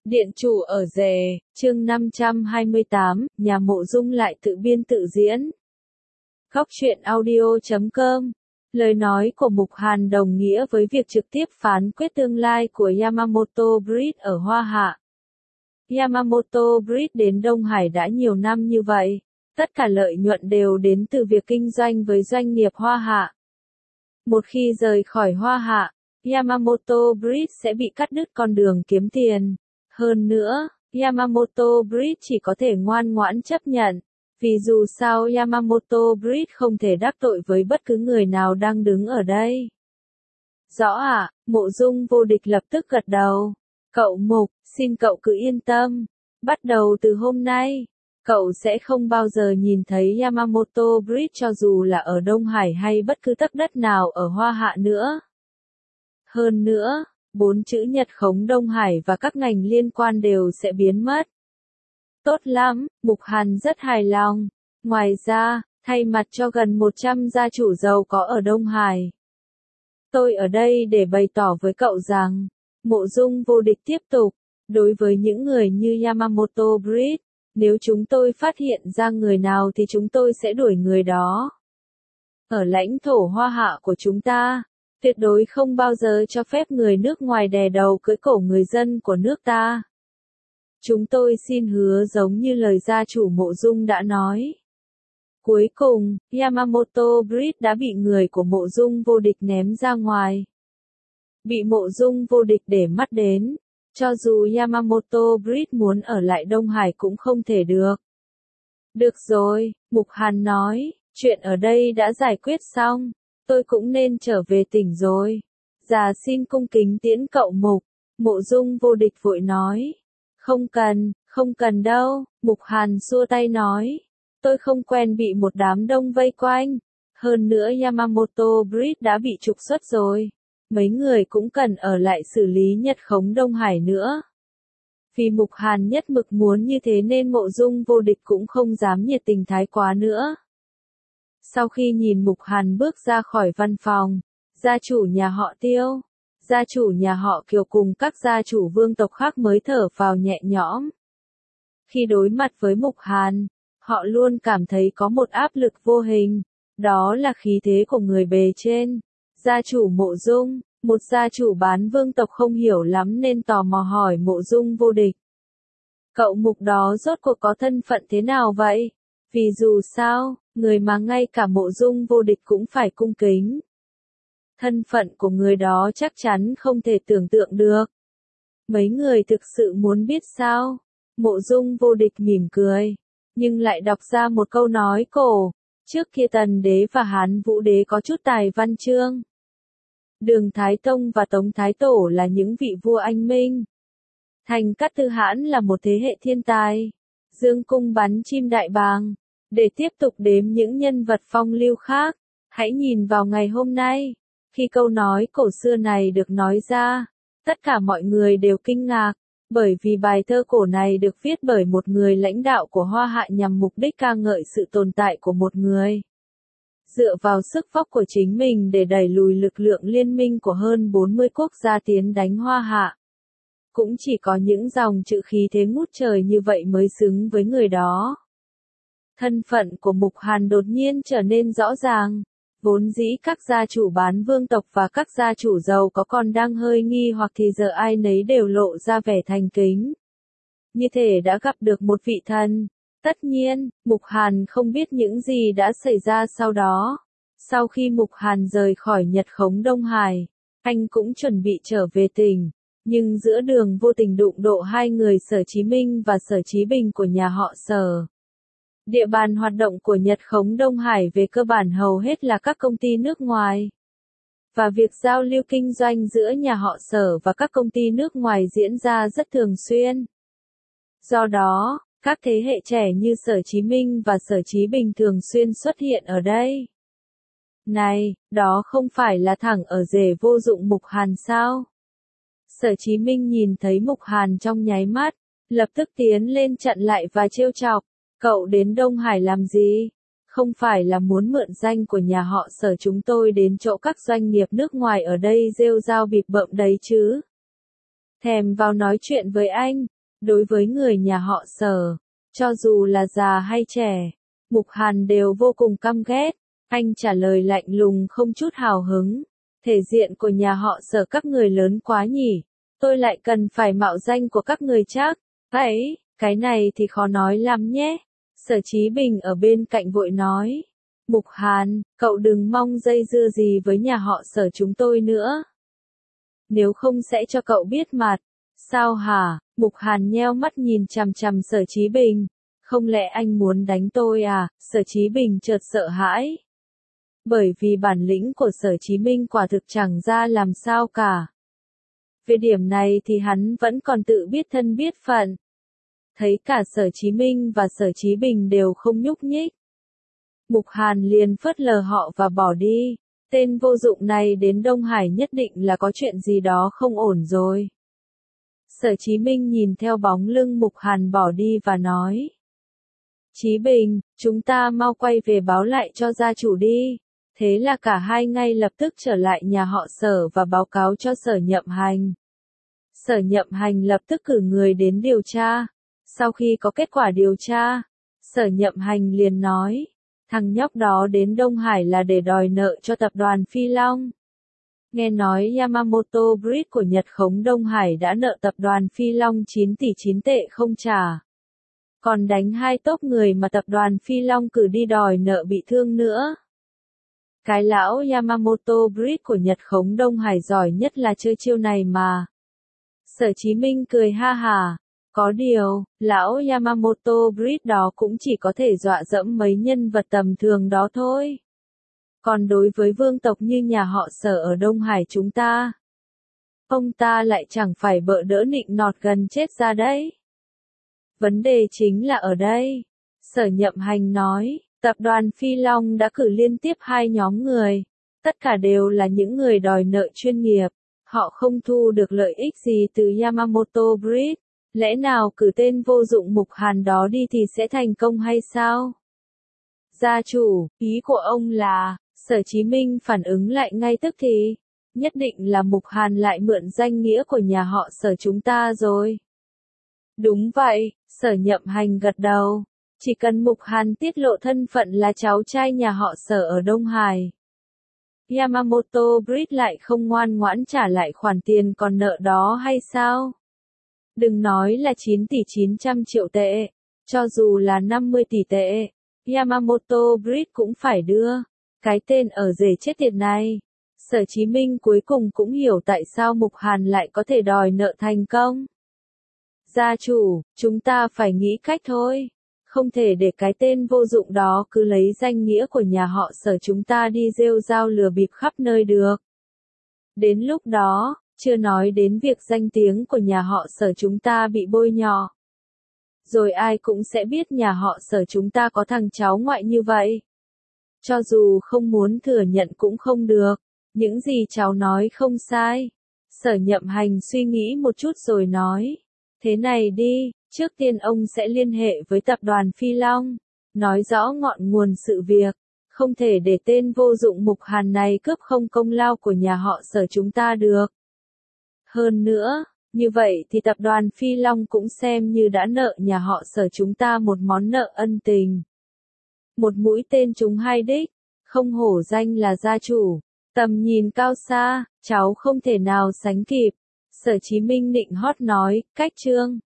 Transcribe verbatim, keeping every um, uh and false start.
Điện chủ ở rể, chương năm trăm hai mươi tám, nhà Mộ Dung lại tự biên tự diễn. Góc truyện audio chấm com. Lời nói của Mục Hàn đồng nghĩa với việc trực tiếp phán quyết tương lai của Yamamoto Bridge ở Hoa Hạ. Yamamoto Bridge đến Đông Hải đã nhiều năm như vậy, tất cả lợi nhuận đều đến từ việc kinh doanh với doanh nghiệp Hoa Hạ. Một khi rời khỏi Hoa Hạ, Yamamoto Bridge sẽ bị cắt đứt con đường kiếm tiền. Hơn nữa, Yamamoto Bridge chỉ có thể ngoan ngoãn chấp nhận, vì dù sao Yamamoto Bridge không thể đắc tội với bất cứ người nào đang đứng ở đây. Rõ ạ, à, Mộ Dung Vô Địch lập tức gật đầu. Cậu Mục, xin cậu cứ yên tâm. Bắt đầu từ hôm nay, cậu sẽ không bao giờ nhìn thấy Yamamoto Bridge cho dù là ở Đông Hải hay bất cứ tấc đất nào ở Hoa Hạ nữa. Hơn nữa, bốn chữ Nhật khống Đông Hải và các ngành liên quan đều sẽ biến mất. Tốt lắm, Mục Hàn rất hài lòng. Ngoài ra, thay mặt cho gần một trăm gia chủ giàu có ở Đông Hải, tôi ở đây để bày tỏ với cậu rằng, Mộ Dung Vô Địch tiếp tục, đối với những người như Yamamoto Bridge, nếu chúng tôi phát hiện ra người nào thì chúng tôi sẽ đuổi người đó. Ở lãnh thổ Hoa Hạ của chúng ta, tuyệt đối không bao giờ cho phép người nước ngoài đè đầu cưỡi cổ người dân của nước ta. Chúng tôi xin hứa giống như lời gia chủ Mộ Dung đã nói. Cuối cùng, Yamamoto Bridge đã bị người của Mộ Dung Vô Địch ném ra ngoài. Bị Mộ Dung Vô Địch để mắt đến, cho dù Yamamoto Bridge muốn ở lại Đông Hải cũng không thể được. Được rồi, Mục Hàn nói, chuyện ở đây đã giải quyết xong, tôi cũng nên trở về tỉnh rồi. Già xin cung kính tiễn cậu Mục, Mộ Dung Vô Địch vội nói. Không cần, không cần đâu, Mục Hàn xua tay nói. Tôi không quen bị một đám đông vây quanh. Hơn nữa Yamamoto Bridge đã bị trục xuất rồi. Mấy người cũng cần ở lại xử lý Nhật khống Đông Hải nữa. Vì Mục Hàn nhất mực muốn như thế nên Mộ Dung Vô Địch cũng không dám nhiệt tình thái quá nữa. Sau khi nhìn Mục Hàn bước ra khỏi văn phòng, gia chủ nhà họ Tiêu, gia chủ nhà họ Kiều cùng các gia chủ vương tộc khác mới thở vào nhẹ nhõm. Khi đối mặt với Mục Hàn, họ luôn cảm thấy có một áp lực vô hình, đó là khí thế của người bề trên. Gia chủ Mộ Dung, một gia chủ bán vương tộc không hiểu lắm nên tò mò hỏi Mộ Dung Vô Địch. Cậu Mục đó rốt cuộc có thân phận thế nào vậy? Vì dù sao, người mà ngay cả Mộ Dung Vô Địch cũng phải cung kính. Thân phận của người đó chắc chắn không thể tưởng tượng được. Mấy người thực sự muốn biết sao? Mộ Dung Vô Địch mỉm cười, nhưng lại đọc ra một câu nói cổ. Trước kia Tần Đế và Hán Vũ Đế có chút tài văn chương. Đường Thái Tông và Tống Thái Tổ là những vị vua anh minh. Thành Cát Tư Hãn là một thế hệ thiên tài. Dương Cung bắn chim đại bàng. Để tiếp tục đếm những nhân vật phong lưu khác, hãy nhìn vào ngày hôm nay. Khi câu nói cổ xưa này được nói ra, tất cả mọi người đều kinh ngạc, bởi vì bài thơ cổ này được viết bởi một người lãnh đạo của Hoa Hạ nhằm mục đích ca ngợi sự tồn tại của một người. Dựa vào sức vóc của chính mình để đẩy lùi lực lượng liên minh của hơn bốn mươi quốc gia tiến đánh Hoa Hạ. Cũng chỉ có những dòng chữ khí thế ngút trời như vậy mới xứng với người đó. Thân phận của Mục Hàn đột nhiên trở nên rõ ràng. Vốn dĩ các gia chủ bán vương tộc và các gia chủ giàu có còn đang hơi nghi hoặc thì giờ ai nấy đều lộ ra vẻ thành kính. Như thể đã gặp được một vị thần. Tất nhiên, Mục Hàn không biết những gì đã xảy ra sau đó. Sau khi Mục Hàn rời khỏi Nhật khống Đông Hải, anh cũng chuẩn bị trở về tỉnh. Nhưng giữa đường vô tình đụng độ hai người Sở Chí Minh và Sở Chí Bình của nhà họ Sở. Địa bàn hoạt động của Nhật khống Đông Hải về cơ bản hầu hết là các công ty nước ngoài. Và việc giao lưu kinh doanh giữa nhà họ Sở và các công ty nước ngoài diễn ra rất thường xuyên. Do đó, các thế hệ trẻ như Sở Chí Minh và Sở Chí Bình thường xuyên xuất hiện ở đây. Này, đó không phải là thằng ở rể vô dụng Mục Hàn sao? Sở Chí Minh nhìn thấy Mục Hàn trong nháy mắt, lập tức tiến lên chặn lại và trêu chọc. Cậu đến Đông Hải làm gì? Không phải là muốn mượn danh của nhà họ Sở chúng tôi đến chỗ các doanh nghiệp nước ngoài ở đây rêu rao bịp bợm đấy chứ? Thèm vào nói chuyện với anh, Đối với người nhà họ Sở, cho dù là già hay trẻ, Mục Hàn đều vô cùng căm ghét. Anh trả lời lạnh lùng không chút hào hứng. Thể diện của nhà họ Sở các người lớn quá nhỉ. Tôi lại cần phải mạo danh của các người chắc. Ấy, cái này thì khó nói lắm nhé. Sở Chí Bình ở bên cạnh vội nói. Mục Hàn, cậu đừng mong dây dưa gì với nhà họ Sở chúng tôi nữa. Nếu không sẽ cho cậu biết mặt. Sao hả? Mục Hàn nheo mắt nhìn chằm chằm Sở Chí Bình. Không lẽ anh muốn đánh tôi à? Sở Chí Bình chợt sợ hãi. Bởi vì bản lĩnh của Sở Chí Minh quả thực chẳng ra làm sao cả. Về điểm này thì hắn vẫn còn tự biết thân biết phận. Thấy cả Sở Chí Minh và Sở Chí Bình đều không nhúc nhích. Mục Hàn liền phớt lờ họ và bỏ đi. Tên vô dụng này đến Đông Hải nhất định là có chuyện gì đó không ổn rồi. Sở Chí Minh nhìn theo bóng lưng Mục Hàn bỏ đi và nói. Chí Bình, chúng ta mau quay về báo lại cho gia chủ đi. Thế là cả hai ngay lập tức trở lại nhà họ Sở và báo cáo cho Sở Nhậm Hành. Sở Nhậm Hành lập tức cử người đến điều tra. Sau khi có kết quả điều tra, Sở Nhậm Hành liền nói, thằng nhóc đó đến Đông Hải là để đòi nợ cho tập đoàn Phi Long. Nghe nói Yamamoto Bridge của Nhật khống Đông Hải đã nợ tập đoàn Phi Long chín tỷ chín tệ không trả. Còn đánh hai tốp người mà tập đoàn Phi Long cử đi đòi nợ bị thương nữa. Cái lão Yamamoto Bridge của Nhật khống Đông Hải giỏi nhất là chơi chiêu này mà. Sở Chí Minh cười ha hà. Có điều, lão Yamamoto Bridge đó cũng chỉ có thể dọa dẫm mấy nhân vật tầm thường đó thôi. Còn đối với vương tộc như nhà họ Sở ở Đông Hải chúng ta, ông ta lại chẳng phải bợ đỡ nịnh nọt gần chết ra đấy. Vấn đề chính là ở đây. Sở Nhậm Hành nói, tập đoàn Phi Long đã cử liên tiếp hai nhóm người. Tất cả đều là những người đòi nợ chuyên nghiệp. Họ không thu được lợi ích gì từ Yamamoto Bridge. Lẽ nào cử tên vô dụng Mục Hàn đó đi thì sẽ thành công hay sao? Gia chủ, ý của ông là, Sở Chí Minh phản ứng lại ngay tức thì, nhất định là Mục Hàn lại mượn danh nghĩa của nhà họ Sở chúng ta rồi. Đúng vậy, Sở Nhậm Hành gật đầu. Chỉ cần Mục Hàn tiết lộ thân phận là cháu trai nhà họ Sở ở Đông Hải, Yamamoto Bridge lại không ngoan ngoãn trả lại khoản tiền còn nợ đó hay sao? Đừng nói là chín tỷ chín trăm triệu tệ, cho dù là năm mươi tỷ tệ, Yamamoto Bridge cũng phải đưa. Cái tên ở rể chết tiệt này. Sở Chí Minh cuối cùng cũng hiểu tại sao Mục Hàn lại có thể đòi nợ thành công. Gia chủ, chúng ta phải nghĩ cách thôi. Không thể để cái tên vô dụng đó cứ lấy danh nghĩa của nhà họ Sở chúng ta đi rêu rao lừa bịp khắp nơi được. Đến lúc đó, chưa nói đến việc danh tiếng của nhà họ Sở chúng ta bị bôi nhọ. Rồi ai cũng sẽ biết nhà họ Sở chúng ta có thằng cháu ngoại như vậy. Cho dù không muốn thừa nhận cũng không được. Những gì cháu nói không sai. Sở Nhậm Hành suy nghĩ một chút rồi nói. Thế này đi, trước tiên ông sẽ liên hệ với tập đoàn Phi Long. Nói rõ ngọn nguồn sự việc. Không thể để tên vô dụng Mục Hàn này cướp không công lao của nhà họ Sở chúng ta được. Hơn nữa, như vậy thì tập đoàn Phi Long cũng xem như đã nợ nhà họ Sở chúng ta một món nợ ân tình. Một mũi tên trúng hai đích, không hổ danh là gia chủ, tầm nhìn cao xa, cháu không thể nào sánh kịp. Sở Chí Minh nịnh hót nói, cách chương.